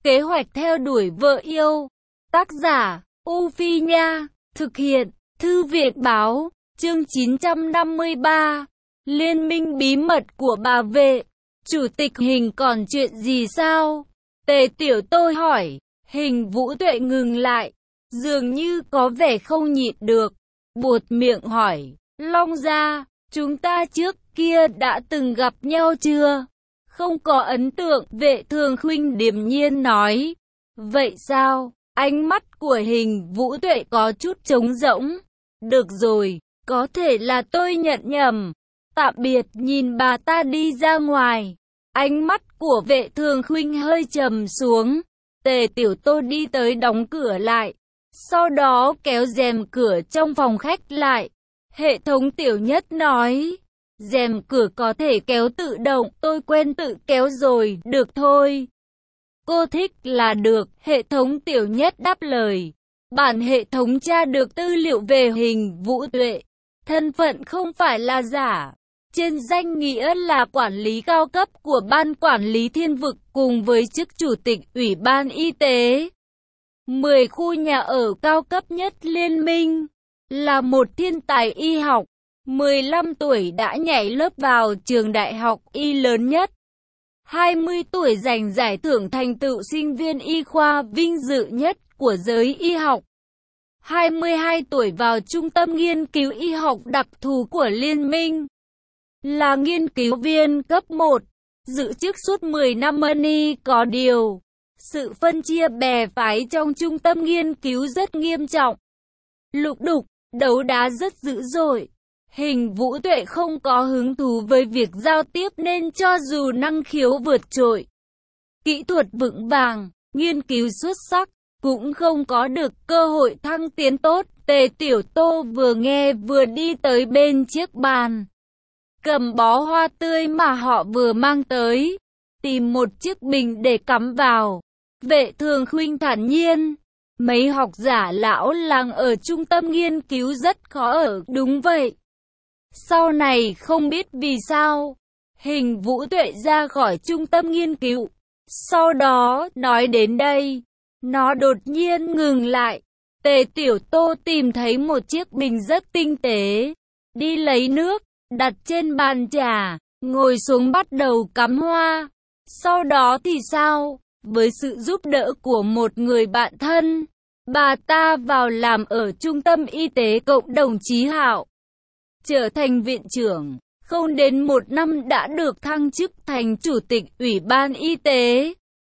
Kế hoạch theo đuổi vợ yêu. Tác giả, U Phi Nha. Thực hiện, Thư viện Báo. Chương 953. Liên minh bí mật của bà vệ. Chủ tịch Hình còn chuyện gì sao? Tề Tiểu Tôi hỏi. Hình Vũ Tuệ ngừng lại, dường như có vẻ không nhịn được, buột miệng hỏi. Long gia, chúng ta trước kia đã từng gặp nhau chưa? Không có ấn tượng, Vệ Thường Khuynh điềm nhiên nói. Vậy sao? Ánh mắt của Hình Vũ Tuệ có chút trống rỗng. Được rồi, có thể là tôi nhận nhầm. Tạm biệt, nhìn bà ta đi ra ngoài. Ánh mắt của Vệ Thường Khuynh hơi trầm xuống. Tề Tiểu Tô đi tới đóng cửa lại, sau đó kéo rèm cửa trong phòng khách lại. Hệ thống Tiểu Nhất nói, rèm cửa có thể kéo tự động, tôi quen tự kéo rồi, được thôi. Cô thích là được, hệ thống Tiểu Nhất đáp lời. Bản hệ thống tra được tư liệu về Hình Vũ Tuệ, thân phận không phải là giả. Trên danh nghĩa là quản lý cao cấp của Ban Quản lý Thiên Vực cùng với chức Chủ tịch Ủy ban Y tế. 10 khu nhà ở cao cấp nhất liên minh. Là một thiên tài y học. 15 tuổi đã nhảy lớp vào trường đại học y lớn nhất. 20 tuổi giành giải thưởng thành tựu sinh viên y khoa vinh dự nhất của giới y học. 22 tuổi vào Trung tâm Nghiên cứu Y học đặc thù của Liên minh. Là nghiên cứu viên cấp 1, giữ chức suốt 10 năm. Có điều, sự phân chia bè phái trong trung tâm nghiên cứu rất nghiêm trọng. Lục đục, đấu đá rất dữ dội. Hình Vũ Tuệ không có hứng thú với việc giao tiếp nên cho dù năng khiếu vượt trội, kỹ thuật vững vàng, nghiên cứu xuất sắc, cũng không có được cơ hội thăng tiến tốt. Tề Tiểu Tô vừa nghe vừa đi tới bên chiếc bàn, cầm bó hoa tươi mà họ vừa mang tới, tìm một chiếc bình để cắm vào. Vệ Thường Khuynh thản nhiên, mấy học giả lão làng ở trung tâm nghiên cứu rất khó ở. Đúng vậy. Sau này không biết vì sao, Hình Vũ Tuệ ra khỏi trung tâm nghiên cứu. Sau đó, nói đến đây, nó đột nhiên ngừng lại. Tề Tiểu Tô tìm thấy một chiếc bình rất tinh tế, đi lấy nước, đặt trên bàn trà, ngồi xuống bắt đầu cắm hoa. Sau đó thì sao? Với sự giúp đỡ của một người bạn thân, bà ta vào làm ở trung tâm y tế cộng đồng Chí Hạo, trở thành viện trưởng. Không đến 1 năm đã được thăng chức thành chủ tịch Ủy ban Y tế.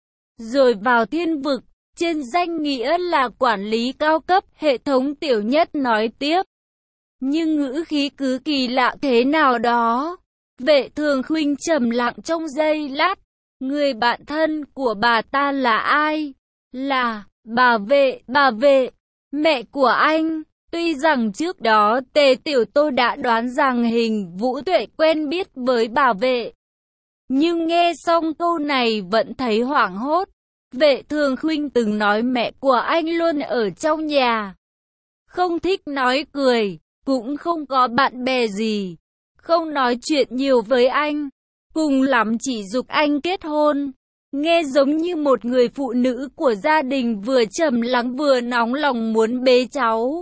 Rồi vào Thiên Vực, trên danh nghĩa là quản lý cao cấp. Hệ thống Tiểu Nhất nói tiếp, nhưng ngữ khí cứ kỳ lạ thế nào đó. Vệ Thường Khuynh trầm lặng trong giây lát. Người bạn thân của bà ta là ai? Là bà vệ, mẹ của anh. Tuy rằng trước đó Tề Tiểu Tô đã đoán rằng Hình Vũ Tuệ quen biết với bà vệ, nhưng nghe xong câu này vẫn thấy hoảng hốt. Vệ Thường Khuynh từng nói mẹ của anh luôn ở trong nhà, không thích nói cười, cũng không có bạn bè gì, không nói chuyện nhiều với anh, cùng lắm chỉ giục anh kết hôn. Nghe giống như một người phụ nữ của gia đình vừa trầm lắng vừa nóng lòng muốn bế cháu.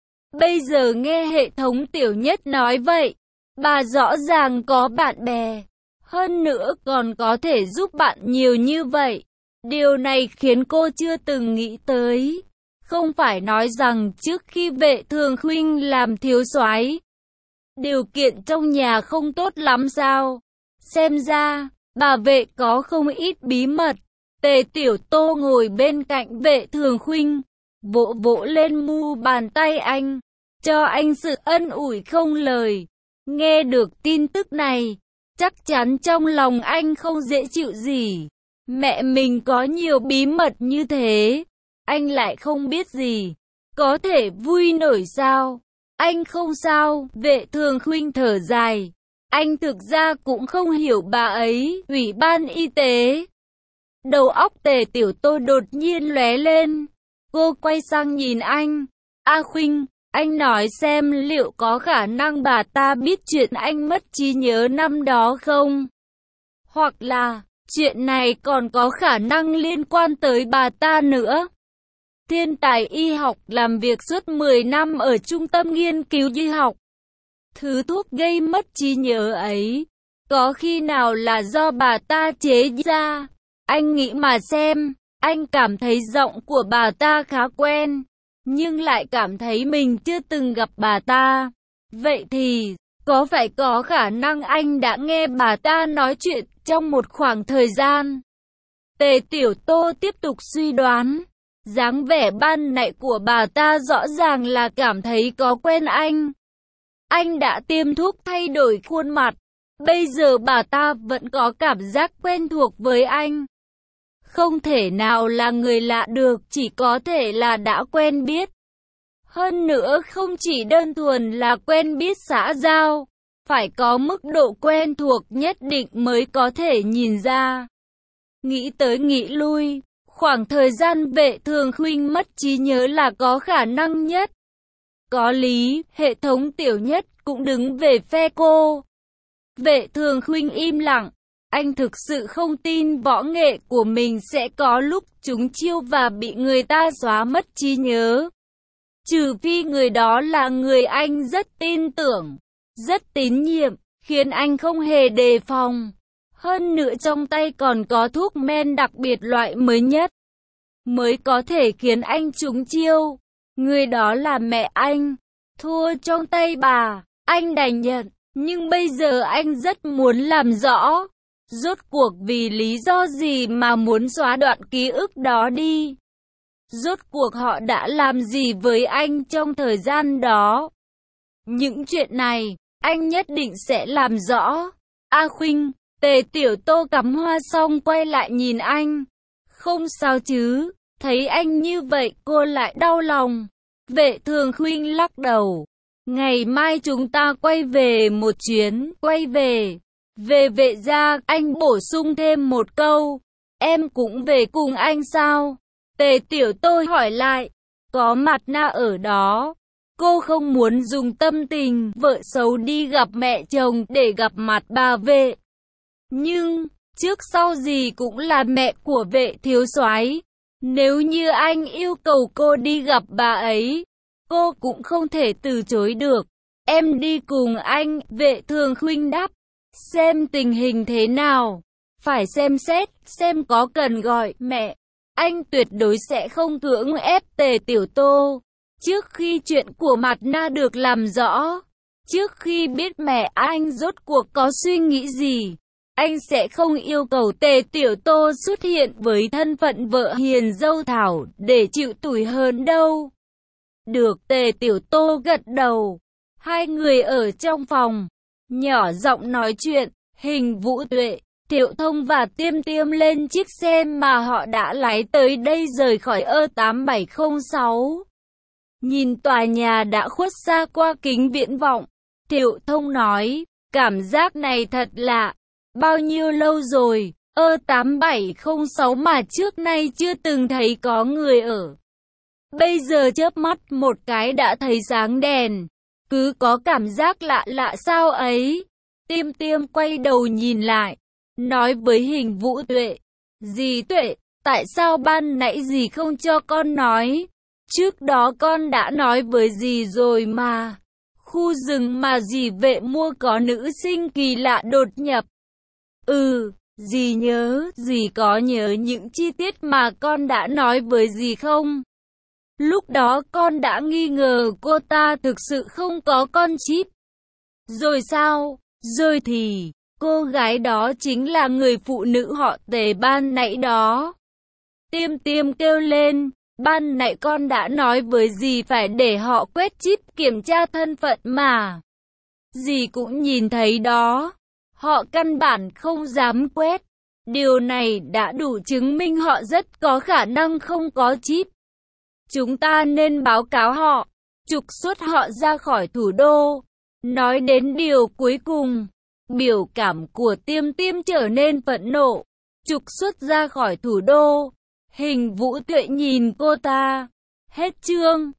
Bây giờ nghe hệ thống Tiểu Nhất nói vậy, bà rõ ràng có bạn bè, hơn nữa còn có thể giúp bạn nhiều như vậy. Điều này khiến cô chưa từng nghĩ tới. Không phải nói rằng trước khi Vệ Thường Khuynh làm thiếu soái, điều kiện trong nhà không tốt lắm sao? Xem ra, bà vệ có không ít bí mật. Tề Tiểu Tô ngồi bên cạnh Vệ Thường Khuynh, vỗ vỗ lên mu bàn tay anh, cho anh sự ân ủi không lời. Nghe được tin tức này, chắc chắn trong lòng anh không dễ chịu gì. Mẹ mình có nhiều bí mật như thế, anh lại không biết gì, có thể vui nổi sao? Anh không sao. Vệ Thường Khuynh thở dài, anh thực ra cũng không hiểu bà ấy. Ủy ban y tế. Đầu óc Tề Tiểu Tô đột nhiên lóe lên, cô quay sang nhìn anh. A Khuynh, anh nói xem liệu có khả năng bà ta biết chuyện anh mất trí nhớ năm đó không? Hoặc là Chuyện này còn có khả năng liên quan tới bà ta nữa. Thiên tài y học làm việc suốt 10 năm ở trung tâm nghiên cứu y học. Thứ thuốc gây mất trí nhớ ấy, có khi nào là do bà ta chế ra? Anh nghĩ mà xem, anh cảm thấy giọng của bà ta khá quen, nhưng lại cảm thấy mình chưa từng gặp bà ta. Vậy thì, có phải có khả năng anh đã nghe bà ta nói chuyện trong một khoảng thời gian? Tề Tiểu Tô tiếp tục suy đoán. Dáng vẻ ban nãy của bà ta rõ ràng là cảm thấy có quen anh. Anh đã tiêm thuốc thay đổi khuôn mặt. Bây giờ bà ta vẫn có cảm giác quen thuộc với anh. Không thể nào là người lạ được, chỉ có thể là đã quen biết. Hơn nữa không chỉ đơn thuần là quen biết xã giao, phải có mức độ quen thuộc nhất định mới có thể nhìn ra. Nghĩ tới nghĩ lui, khoảng thời gian Vệ Thường Khuynh mất trí nhớ là có khả năng nhất. Có lý, hệ thống Tiểu Nhất cũng đứng về phe cô. Vệ Thường Khuynh im lặng, anh thực sự không tin võ nghệ của mình sẽ có lúc trúng chiêu và bị người ta xóa mất trí nhớ. Trừ phi người đó là người anh rất tin tưởng, rất tín nhiệm, khiến anh không hề đề phòng. Hơn nữa trong tay còn có thuốc men đặc biệt loại mới nhất, mới có thể khiến anh trúng chiêu. Người đó là mẹ anh. Thua trong tay bà, anh đành nhận. Nhưng bây giờ anh rất muốn làm rõ, rốt cuộc vì lý do gì mà muốn xóa đoạn ký ức đó đi. Rốt cuộc họ đã làm gì với anh trong thời gian đó. Những chuyện này, anh nhất định sẽ làm rõ. A Khuynh, Tề Tiểu Tô cắm hoa xong quay lại nhìn anh. Không sao chứ, thấy anh như vậy cô lại đau lòng. Vệ Thường Khuynh lắc đầu. Ngày mai chúng ta quay về một chuyến, quay về. Về Vệ gia, anh bổ sung thêm một câu. Em cũng về cùng anh sao? Tề Tiểu Tô hỏi lại. Có Mạt Na ở đó. Cô không muốn dùng tâm tình vợ xấu đi gặp mẹ chồng để gặp mặt bà Vệ. Nhưng, trước sau gì cũng là mẹ của Vệ thiếu soái. Nếu như anh yêu cầu cô đi gặp bà ấy, cô cũng không thể từ chối được. Em đi cùng anh, Vệ Thường Khuynh đáp. Xem tình hình thế nào. Phải xem xét, xem có cần gọi mẹ. Anh tuyệt đối sẽ không cưỡng ép Tề Tiểu Tô. Trước khi chuyện của Mạt Na được làm rõ, trước khi biết mẹ anh rốt cuộc có suy nghĩ gì, anh sẽ không yêu cầu Tề Tiểu Tô xuất hiện với thân phận vợ hiền dâu Thảo để chịu tủi hơn đâu. Được, Tề Tiểu Tô gật đầu. Hai người ở trong phòng, nhỏ giọng nói chuyện. Hình Vũ Tuệ, Thiệu Thông và Tiêm Tiêm lên chiếc xe mà họ đã lái tới đây rời khỏi E8706. Nhìn tòa nhà đã khuất xa qua kính viễn vọng, Thiệu Thông nói, cảm giác này thật lạ. Bao nhiêu lâu rồi, E8706 mà trước nay chưa từng thấy có người ở. Bây giờ chớp mắt một cái đã thấy sáng đèn, cứ có cảm giác lạ lạ sao ấy. Tiêm Tiêm quay đầu nhìn lại, nói với Hình Vũ Tuệ, dì Tuệ, tại sao ban nãy dì không cho con nói? Trước đó con đã nói với dì rồi mà. Khu rừng mà dì Vệ mua có nữ sinh kỳ lạ đột nhập. Dì nhớ, dì có nhớ những chi tiết mà con đã nói với dì không? Lúc đó con đã nghi ngờ cô ta thực sự không có con chip. Rồi sao? Rồi thì, cô gái đó chính là người phụ nữ họ Tề ban nãy đó. Tiêm Tiêm kêu lên, ban nãy con đã nói với dì phải để họ quét chip kiểm tra thân phận mà. Dì cũng nhìn thấy đó, họ căn bản không dám quét. Điều này đã đủ chứng minh họ rất có khả năng không có chip. Chúng ta nên báo cáo họ, trục xuất họ ra khỏi thủ đô. Nói đến điều cuối cùng, biểu cảm của Tiêm Tiêm trở nên phẫn nộ. Trục xuất ra khỏi thủ đô. Hình Vũ Tuệ nhìn cô ta. Hết chương.